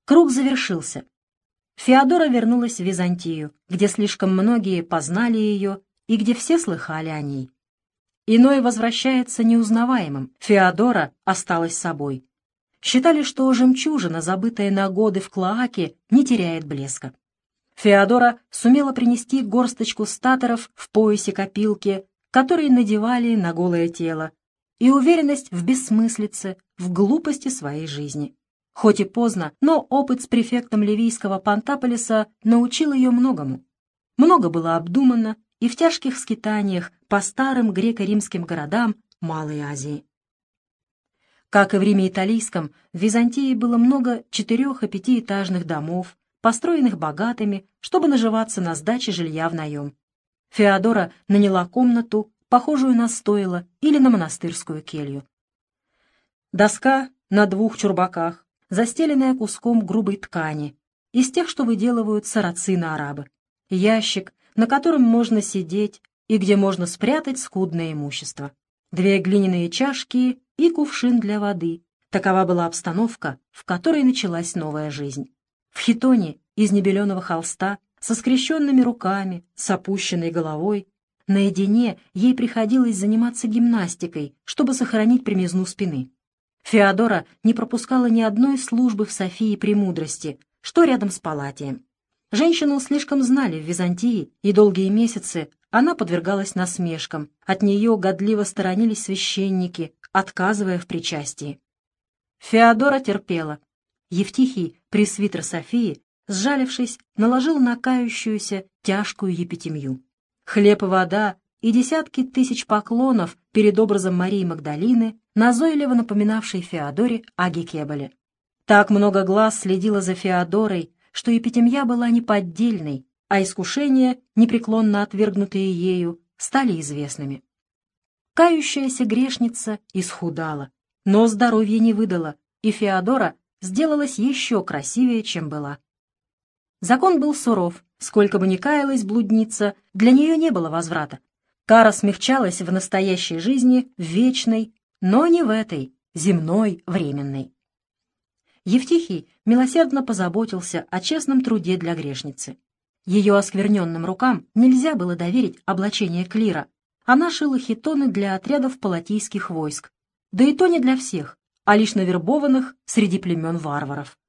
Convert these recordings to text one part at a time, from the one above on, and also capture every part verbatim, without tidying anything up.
Круг завершился. Феодора вернулась в Византию, где слишком многие познали ее и где все слыхали о ней. Иной возвращается неузнаваемым, Феодора осталась собой. Считали, что жемчужина, забытая на годы в клоаке, не теряет блеска. Феодора сумела принести горсточку статоров в поясе-копилке, которые надевали на голое тело, и уверенность в бессмыслице, в глупости своей жизни. Хоть и поздно, но опыт с префектом ливийского Пантаполиса научил ее многому. Много было обдумано и в тяжких скитаниях по старым греко-римским городам Малой Азии. Как и в Риме Италийском, в Византии было много четырех- и пятиэтажных домов, построенных богатыми, чтобы наживаться на сдаче жилья в наем. Феодора наняла комнату, похожую на стойло или на монастырскую келью. Доска на двух чурбаках, застеленная куском грубой ткани, из тех, что выделывают сарацины-арабы. Ящик, на котором можно сидеть и где можно спрятать скудное имущество. Две глиняные чашки и кувшин для воды. Такова была обстановка, в которой началась новая жизнь. В хитоне из небеленого холста, со скрещенными руками, с опущенной головой, наедине ей приходилось заниматься гимнастикой, чтобы сохранить прямизну спины. Феодора не пропускала ни одной службы в Софии Премудрости, что рядом с Палатием. Женщину слишком знали в Византии, и долгие месяцы она подвергалась насмешкам, от нее годливо сторонились священники, отказывая в причастии. Феодора терпела. Евтихий, пресвитер Софии, сжалившись, наложил на кающуюся тяжкую епитемью. Хлеб и вода и десятки тысяч поклонов перед образом Марии Магдалины, назойливо напоминавшей Феодоре о Гекебале. Так много глаз следило за Феодорой, что епитемья была неподдельной, а искушения, непреклонно отвергнутые ею, стали известными. Кающаяся грешница исхудала, но здоровья не выдала, и Феодора сделалась еще красивее, чем была. Закон был суров, сколько бы ни каялась блудница, для нее не было возврата. Кара смягчалась в настоящей жизни, вечной, но не в этой, земной, временной. Евтихий милосердно позаботился о честном труде для грешницы. Ее оскверненным рукам нельзя было доверить облачение клира. Она шила хитоны для отрядов палатийских войск, да и то не для всех, а лишь навербованных среди племен варваров.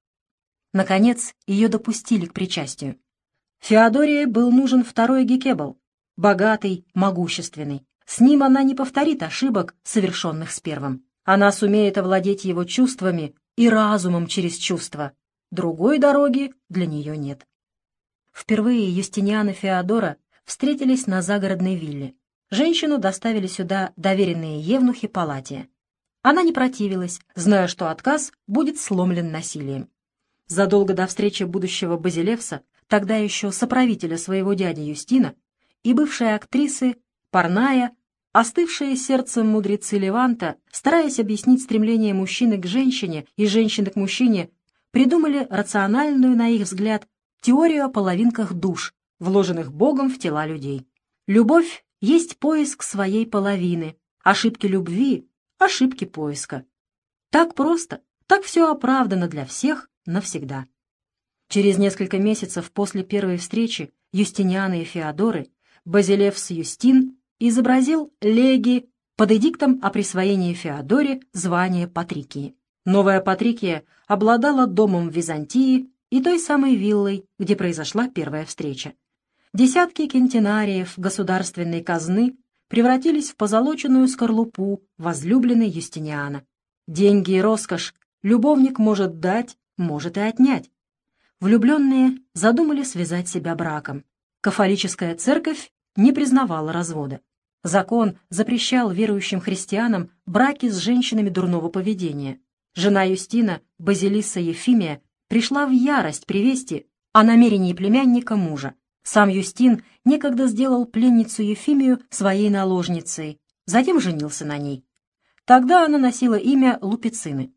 Наконец, ее допустили к причастию. Феодории был нужен второй Гекебал, богатый, могущественный. С ним она не повторит ошибок, совершенных с первым. Она сумеет овладеть его чувствами и разумом через чувства. Другой дороги для нее нет. Впервые Юстиниан и Феодора встретились на загородной вилле. Женщину доставили сюда доверенные евнухи Палатия. Она не противилась, зная, что отказ будет сломлен насилием. Задолго до встречи будущего Базилевса, тогда еще соправителя своего дяди Юстина, и бывшей актрисы Парная, остывшие сердцем мудрецы Леванта, стараясь объяснить стремление мужчины к женщине и женщины к мужчине, придумали рациональную, на их взгляд, теорию о половинках душ, вложенных Богом в тела людей. Любовь есть поиск своей половины, ошибки любви — ошибки поиска. Так просто, так все оправдано для всех навсегда. Через несколько месяцев после первой встречи Юстиниана и Феодоры Базилевс Юстин изобразил леги под эдиктом о присвоении Феодоре звания Патрикии. Новая Патрикия обладала домом в Византии и той самой виллой, где произошла первая встреча. Десятки кентенариев государственной казны превратились в позолоченную скорлупу возлюбленной Юстиниана. Деньги и роскошь любовник может дать, может и отнять. Влюбленные задумали связать себя браком. Кафолическая церковь не признавала развода. Закон запрещал верующим христианам браки с женщинами дурного поведения. Жена Юстина, Базилисса Ефимия, пришла в ярость при вести о намерении племянника мужа. Сам Юстин некогда сделал пленницу Ефимию своей наложницей, затем женился на ней. Тогда она носила имя Лупицины.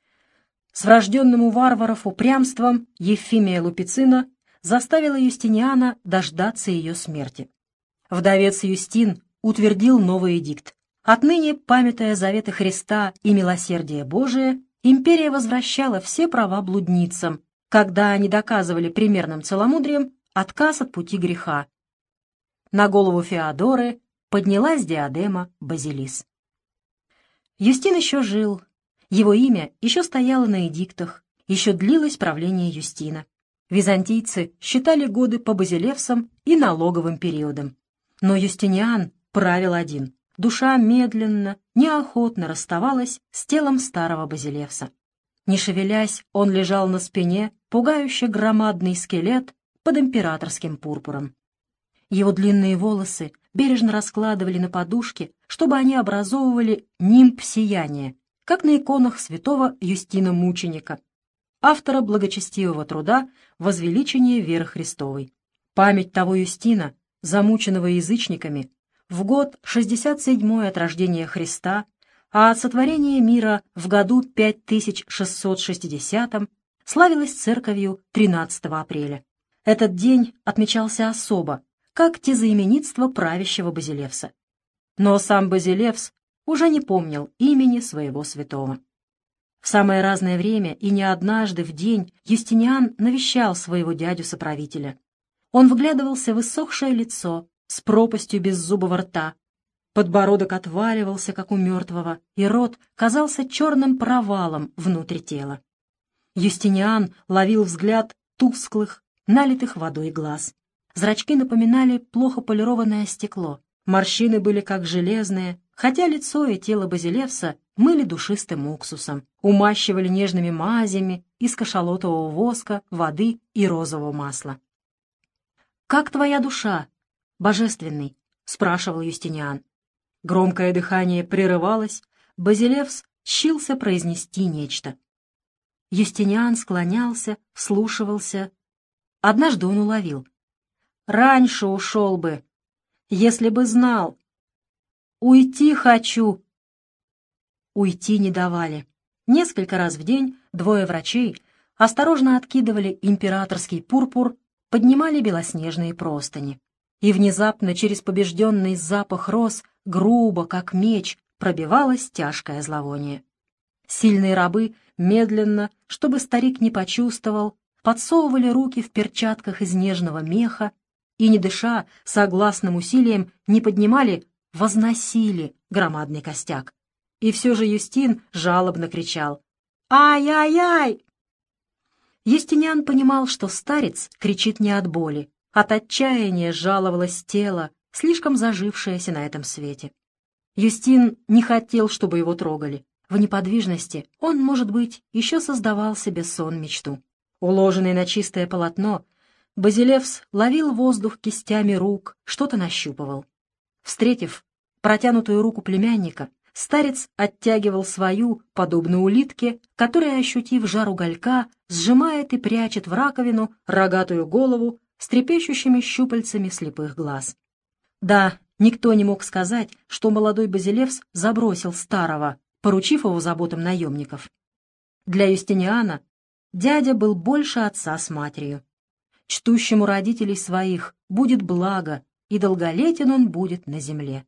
С врожденным у варваров упрямством Ефимия Лупицина заставила Юстиниана дождаться ее смерти. Вдовец Юстин утвердил новый эдикт. Отныне, памятая заветы Христа и милосердие Божие, империя возвращала все права блудницам, когда они доказывали примерным целомудрием отказ от пути греха. На голову Феодоры поднялась диадема Базилис. Юстин еще жил, его имя еще стояло на эдиктах, еще длилось правление Юстина. Византийцы считали годы по базилевсам и налоговым периодам. Но Юстиниан правил один. Душа медленно, неохотно расставалась с телом старого базилевса. Не шевелясь, он лежал на спине, пугающе громадный скелет под императорским пурпуром. Его длинные волосы бережно раскладывали на подушке, чтобы они образовывали нимб сияния, как на иконах святого Юстина Мученика, автора благочестивого труда «Возвеличение веры Христовой». Память того Юстина, замученного язычниками, в год шестьдесят седьмой от рождения Христа, а от сотворения мира в году пять тысяч шестьсот шестидесятом, славилась церковью тринадцатого апреля. Этот день отмечался особо, как тезаименитство правящего Базилевса. Но сам Базилевс уже не помнил имени своего святого. В самое разное время и не однажды в день Юстиниан навещал своего дядю-соправителя. Он вглядывался в иссохшее лицо с пропастью беззубого рта. Подбородок отваливался, как у мертвого, и рот казался черным провалом внутрь тела. Юстиниан ловил взгляд тусклых, налитых водой глаз. Зрачки напоминали плохо полированное стекло. Морщины были как железные, хотя лицо и тело Базилевса мыли душистым уксусом, умащивали нежными мазями из кашалотового воска, воды и розового масла. «Как твоя душа, божественный?» — спрашивал Юстиниан. Громкое дыхание прерывалось, Базилевс щился произнести нечто. Юстиниан склонялся, вслушивался. Однажды он уловил. «Раньше ушел бы, если бы знал. Уйти хочу». Уйти не давали. Несколько раз в день двое врачей осторожно откидывали императорский пурпур, поднимали белоснежные простыни. И внезапно через побежденный запах роз грубо, как меч, пробивалось тяжкое зловоние. Сильные рабы медленно, чтобы старик не почувствовал, подсовывали руки в перчатках из нежного меха и, не дыша, согласным усилием не поднимали, возносили громадный костяк. И все же Юстин жалобно кричал: «Ай-яй-яй!». Юстиниан понимал, что старец кричит не от боли, от отчаяния жаловалось тело, слишком зажившееся на этом свете. Юстин не хотел, чтобы его трогали. В неподвижности он, может быть, еще создавал себе сон-мечту. Уложенный на чистое полотно, Базилевс ловил воздух кистями рук, что-то нащупывал. Встретив протянутую руку племянника, старец оттягивал свою, подобно улитке, которая, ощутив жар уголька, сжимает и прячет в раковину рогатую голову с трепещущими щупальцами слепых глаз. Да, никто не мог сказать, что молодой Базилевс забросил старого, поручив его заботам наемников. Для Юстиниана дядя был больше отца с матерью. Чтущему родителей своих будет благо, и долголетен он будет на земле.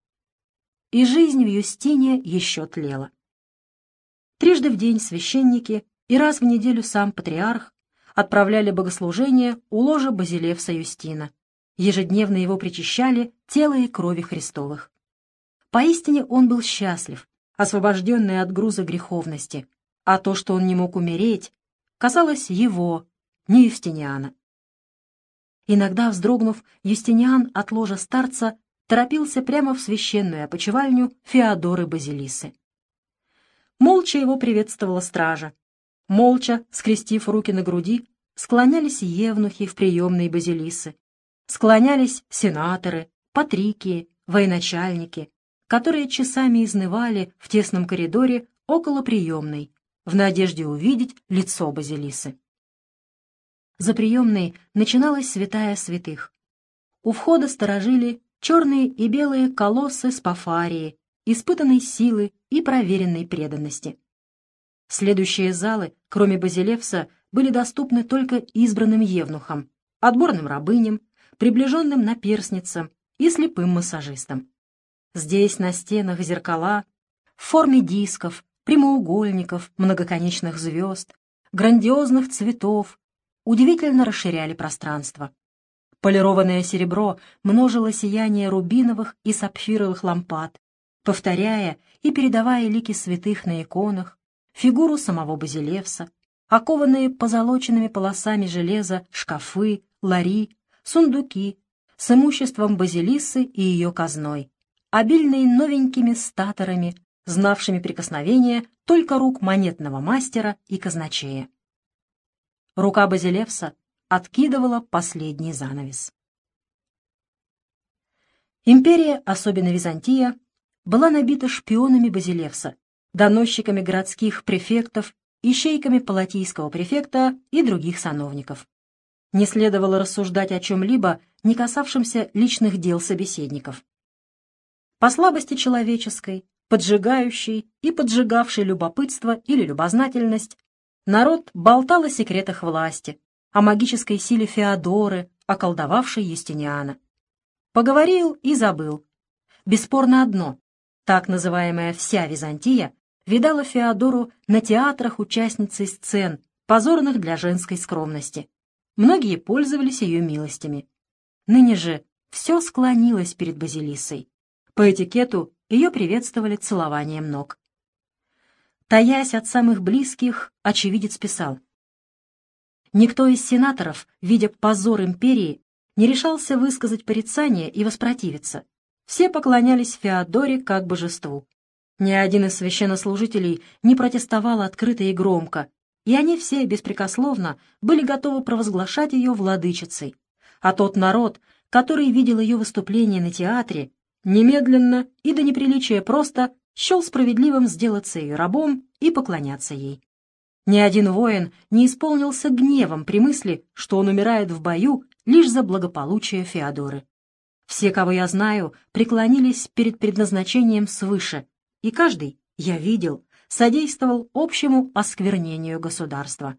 И жизнь в Юстине еще тлела. Трижды в день священники и раз в неделю сам патриарх отправляли богослужения у ложа Базилевса Юстина. Ежедневно его причащали тела и крови Христовых. Поистине он был счастлив, освобожденный от груза греховности, а то, что он не мог умереть, касалось его, не Юстиниана. Иногда, вздрогнув, Юстиниан от ложа старца торопился прямо в священную опочивальню Феодоры Базилисы. Молча его приветствовала стража. Молча, скрестив руки на груди, склонялись евнухи в приемной Базилисы. Склонялись сенаторы, патрикии, военачальники, которые часами изнывали в тесном коридоре около приемной, в надежде увидеть лицо Базилисы. За приемной начиналась святая святых. У входа сторожили черные и белые колоссы Спафарии, испытанной силы и проверенной преданности. Следующие залы, кроме Базилевса, были доступны только избранным евнухам, отборным рабыням, приближенным наперсницам и слепым массажистам. Здесь на стенах зеркала в форме дисков, прямоугольников, многоконечных звезд, грандиозных цветов удивительно расширяли пространство. Полированное серебро множило сияние рубиновых и сапфировых лампад, повторяя и передавая лики святых на иконах, фигуру самого Базилевса, окованные позолоченными полосами железа шкафы, лари, сундуки с имуществом Базилиссы и ее казной, обильные новенькими статорами, знавшими прикосновение только рук монетного мастера и казначея. Рука Базилевса откидывала последний занавес. Империя, особенно Византия, была набита шпионами Базилевса, доносчиками городских префектов, ищейками палатийского префекта и других сановников. Не следовало рассуждать о чем-либо, не касавшемся личных дел собеседников. По слабости человеческой, поджигающей и поджигавшей любопытство или любознательность, народ болтал о секретах власти, о магической силе Феодоры, околдовавшей Юстиниана. Поговорил и забыл. Бесспорно одно: так называемая «вся Византия» видала Феодору на театрах участницей сцен, позорных для женской скромности. Многие пользовались ее милостями. Ныне же все склонилось перед Базилиссой. По этикету ее приветствовали целованием ног. Таясь от самых близких, очевидец писал: «Никто из сенаторов, видя позор империи, не решался высказать порицание и воспротивиться. Все поклонялись Феодоре как божеству. Ни один из священнослужителей не протестовал открыто и громко, и они все беспрекословно были готовы провозглашать ее владычицей. А тот народ, который видел ее выступление на театре, немедленно и до неприличия просто счел справедливым сделаться ее рабом и поклоняться ей. Ни один воин не исполнился гневом при мысли, что он умирает в бою лишь за благополучие Феодоры. Все, кого я знаю, преклонились перед предназначением свыше, и каждый, я видел, содействовал общему осквернению государства».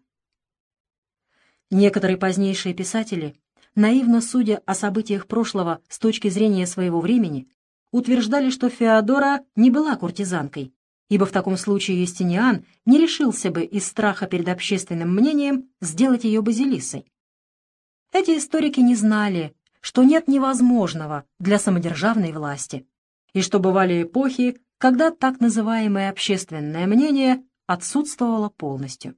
Некоторые позднейшие писатели, наивно судя о событиях прошлого с точки зрения своего времени, утверждали, что Феодора не была куртизанкой, ибо в таком случае Юстиниан не решился бы из страха перед общественным мнением сделать ее Базилиссой. Эти историки не знали, что нет невозможного для самодержавной власти, и что бывали эпохи, когда так называемое общественное мнение отсутствовало полностью.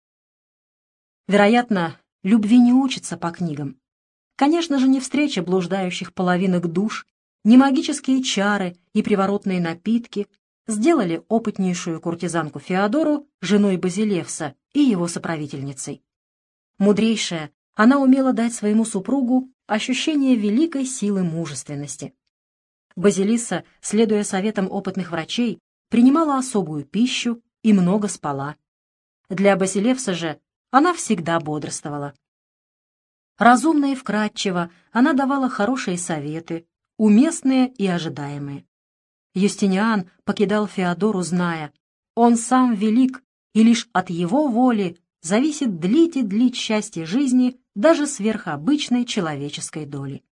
Вероятно, любви не учатся по книгам. Конечно же, не встреча блуждающих половинок душ, не магические чары и приворотные напитки сделали опытнейшую куртизанку Феодору женой Базилевса и его соправительницей. Мудрейшая, она умела дать своему супругу ощущение великой силы мужественности. Базилисса, следуя советам опытных врачей, принимала особую пищу и много спала. Для Базилевса же она всегда бодрствовала. Разумно и вкратчиво она давала хорошие советы, уместные и ожидаемые. Юстиниан покидал Феодору, зная: он сам велик, и лишь от его воли зависит длить и длить счастье жизни даже сверхобычной человеческой доли.